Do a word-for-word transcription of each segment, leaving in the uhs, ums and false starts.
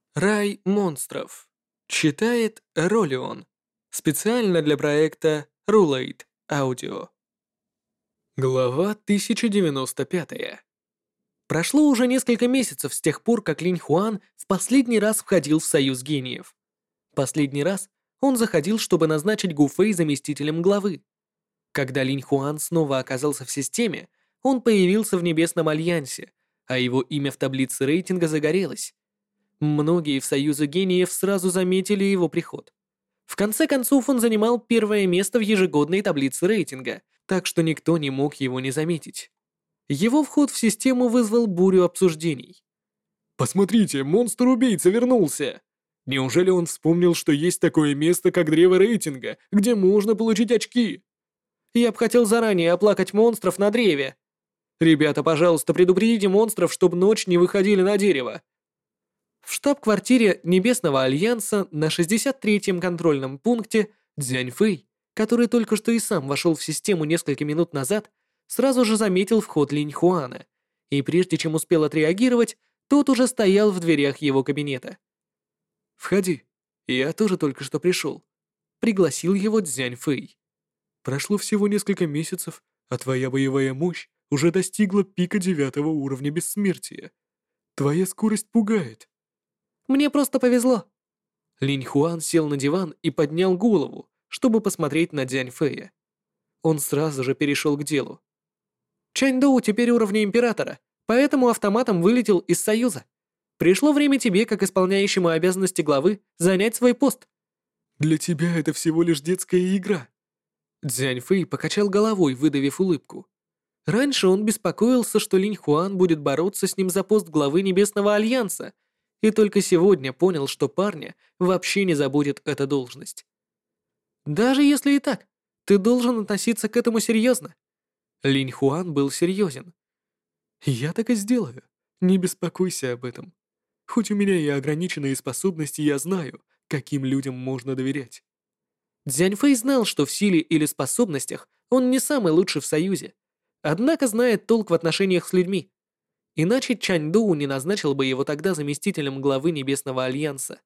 Рай монстров. Читает Ролион. Специально для проекта Rulate Audio. Глава тысяча девяносто пять. Прошло уже несколько месяцев с тех пор, как Линь Хуан в последний раз входил в Союз гениев. Последний раз он заходил, чтобы назначить Гу Фэй заместителем главы. Когда Линь Хуан снова оказался в системе, он появился в Небесном Альянсе, а его имя в таблице рейтинга загорелось. Многие в Союзе гениев сразу заметили его приход. В конце концов, он занимал первое место в ежегодной таблице рейтинга, так что никто не мог его не заметить. Его вход в систему вызвал бурю обсуждений. «Посмотрите, монстр-убийца вернулся! Неужели он вспомнил, что есть такое место, как древо рейтинга, где можно получить очки? Я бы хотел заранее оплакать монстров на древе. Ребята, пожалуйста, предупредите монстров, чтобы ночь не выходили на дерево». В штаб-квартире Небесного Альянса на шестьдесят третьем контрольном пункте Цзянь Фэй, который только что и сам вошел в систему несколько минут назад, сразу же заметил вход Линь Хуана, и прежде чем успел отреагировать, тот уже стоял в дверях его кабинета. «Входи, я тоже только что пришел», — пригласил его Цзянь Фэй. «Прошло всего несколько месяцев, а твоя боевая мощь уже достигла пика девятого уровня бессмертия. Твоя скорость пугает». «Мне просто повезло». Линь Хуан сел на диван и поднял голову, чтобы посмотреть на Цзянь Фэя. Он сразу же перешел к делу. «Чань Доу теперь уровня императора, поэтому автоматом вылетел из Союза. Пришло время тебе, как исполняющему обязанности главы, занять свой пост». «Для тебя это всего лишь детская игра». Цзянь Фэй покачал головой, выдавив улыбку. Раньше он беспокоился, что Линь Хуан будет бороться с ним за пост главы Небесного Альянса, и только сегодня понял, что парня вообще не заботит эта должность. «Даже если и так, ты должен относиться к этому серьезно». Линь Хуан был серьезен. «Я так и сделаю. Не беспокойся об этом. Хоть у меня и ограниченные способности, я знаю, каким людям можно доверять». Цзянь Фэй знал, что в силе или способностях он не самый лучший в Союзе, однако знает толк в отношениях с людьми. Иначе Чань Доу не назначил бы его тогда заместителем главы Небесного Альянса.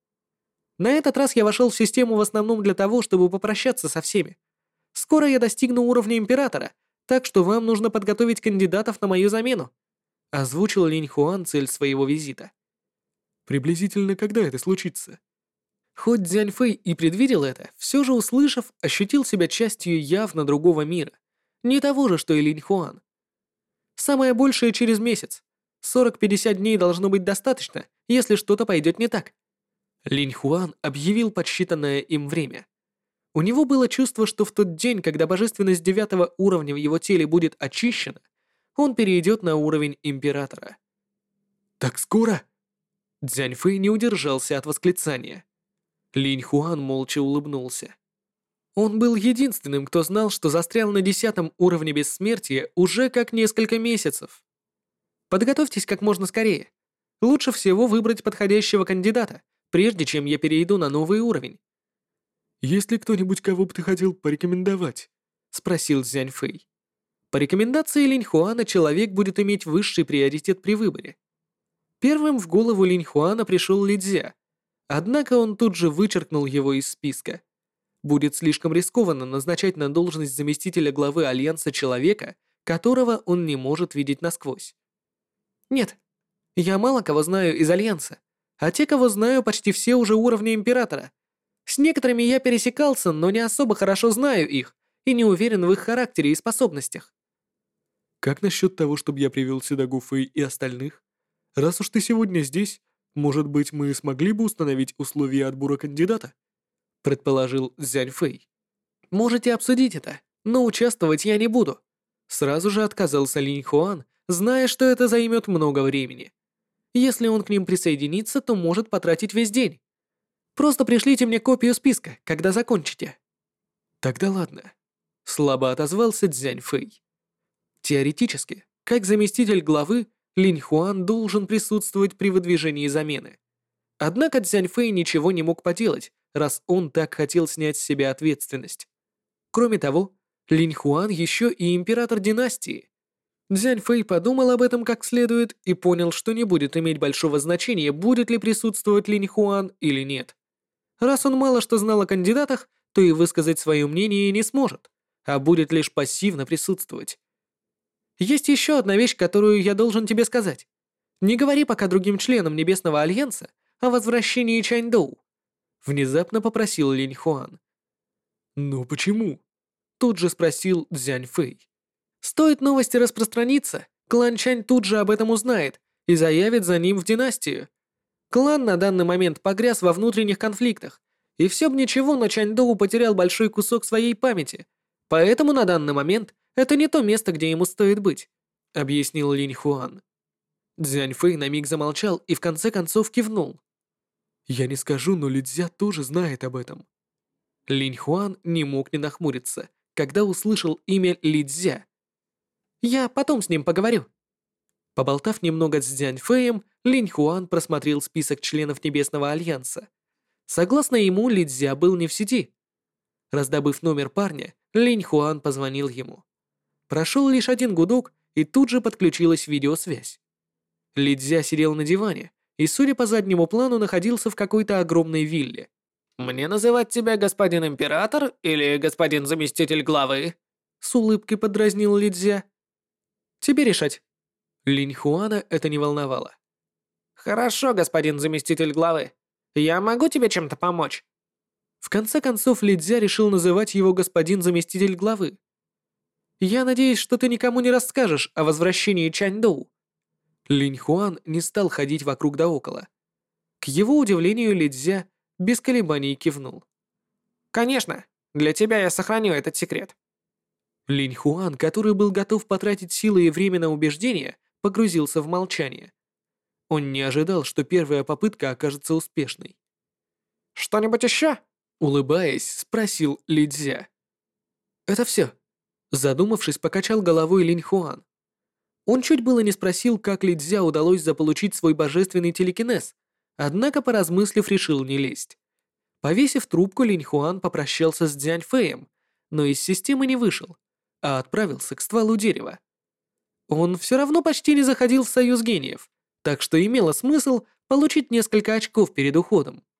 На этот раз я вошел в систему в основном для того, чтобы попрощаться со всеми. Скоро я достигну уровня императора, так что вам нужно подготовить кандидатов на мою замену», — озвучил Линь Хуан цель своего визита. «Приблизительно когда это случится?» Хоть Цзянь Фэй и предвидел это, все же услышав, ощутил себя частью явно другого мира, не того же, что и Линь Хуан. Самое большее через месяц. сорок-пятьдесят дней должно быть достаточно, если что-то пойдет не так. Линь Хуан объявил подсчитанное им время. У него было чувство, что в тот день, когда божественность девятого уровня в его теле будет очищена, он перейдет на уровень императора. «Так скоро?» Цзянь Фэй не удержался от восклицания. Линь Хуан молча улыбнулся. Он был единственным, кто знал, что застрял на десятом уровне бессмертия уже как несколько месяцев. Подготовьтесь как можно скорее. Лучше всего выбрать подходящего кандидата, прежде чем я перейду на новый уровень. «Есть ли кто-нибудь, кого бы ты хотел порекомендовать?» — спросил Цзянь Фэй. По рекомендации Линь Хуана человек будет иметь высший приоритет при выборе. Первым в голову Линь Хуана пришел Ли Цзя, однако он тут же вычеркнул его из списка. Будет слишком рискованно назначать на должность заместителя главы Альянса человека, которого он не может видеть насквозь. Нет, я мало кого знаю из Альянса, а те, кого знаю, почти все уже уровня Императора. С некоторыми я пересекался, но не особо хорошо знаю их и не уверен в их характере и способностях. Как насчет того, чтобы я привел сюда Гу Фэй и остальных? Раз уж ты сегодня здесь, может быть, мы смогли бы установить условия отбора кандидата? Предположил Цзянь Фэй. «Можете обсудить это, но участвовать я не буду». Сразу же отказался Линь Хуан, зная, что это займет много времени. Если он к ним присоединится, то может потратить весь день. Просто пришлите мне копию списка, когда закончите. Тогда ладно. Слабо отозвался Цзянь Фэй. Теоретически, как заместитель главы, Линь Хуан должен присутствовать при выдвижении замены. Однако Цзянь Фэй ничего не мог поделать, раз он так хотел снять с себя ответственность. Кроме того, Линь Хуан еще и император династии. Дзянь Фэй подумал об этом как следует и понял, что не будет иметь большого значения, будет ли присутствовать Линь Хуан или нет. Раз он мало что знал о кандидатах, то и высказать свое мнение не сможет, а будет лишь пассивно присутствовать. Есть еще одна вещь, которую я должен тебе сказать. Не говори пока другим членам Небесного Альянса о возвращении Чаньдоу. Внезапно попросил Линь Хуан. «Ну почему?» Тут же спросил Цзянь Фэй. «Стоит новости распространиться, клан Чань тут же об этом узнает и заявит за ним в династию. Клан на данный момент погряз во внутренних конфликтах, и все бы ничего, но Чаньдоу потерял большой кусок своей памяти, поэтому на данный момент это не то место, где ему стоит быть», — объяснил Линь Хуан. Цзянь Фэй на миг замолчал и в конце концов кивнул. «Я не скажу, но Лидзя тоже знает об этом». Линь Хуан не мог не нахмуриться, когда услышал имя Лидзя. «Я потом с ним поговорю». Поболтав немного с Цзянь Фэем, Линь Хуан просмотрел список членов Небесного Альянса. Согласно ему, Лидзя был не в сети. Раздобыв номер парня, Линь Хуан позвонил ему. Прошел лишь один гудок, и тут же подключилась видеосвязь. Лидзя сидел на диване и, судя по заднему плану, находился в какой-то огромной вилле. «Мне называть тебя господин император или господин заместитель главы?» С улыбкой подразнил Лидзя. «Тебе решать». Линь Хуана это не волновало. «Хорошо, господин заместитель главы. Я могу тебе чем-то помочь?» В конце концов, Лидзя решил называть его господин заместитель главы. «Я надеюсь, что ты никому не расскажешь о возвращении Чаньдоу». Линь Хуан не стал ходить вокруг да около. К его удивлению, Лидзя без колебаний кивнул. «Конечно, для тебя я сохраню этот секрет». Линь Хуан, который был готов потратить силы и время на убеждение, погрузился в молчание. Он не ожидал, что первая попытка окажется успешной. «Что-нибудь еще?» — улыбаясь, спросил Лидзя. «Это все», — задумавшись, покачал головой Линь Хуан. Он чуть было не спросил, как Лидзя удалось заполучить свой божественный телекинез, однако, поразмыслив, решил не лезть. Повесив трубку, Линь Хуан попрощался с Цзянь Фэем, но из системы не вышел, а отправился к стволу дерева. Он все равно почти не заходил в союз гениев, так что имело смысл получить несколько очков перед уходом.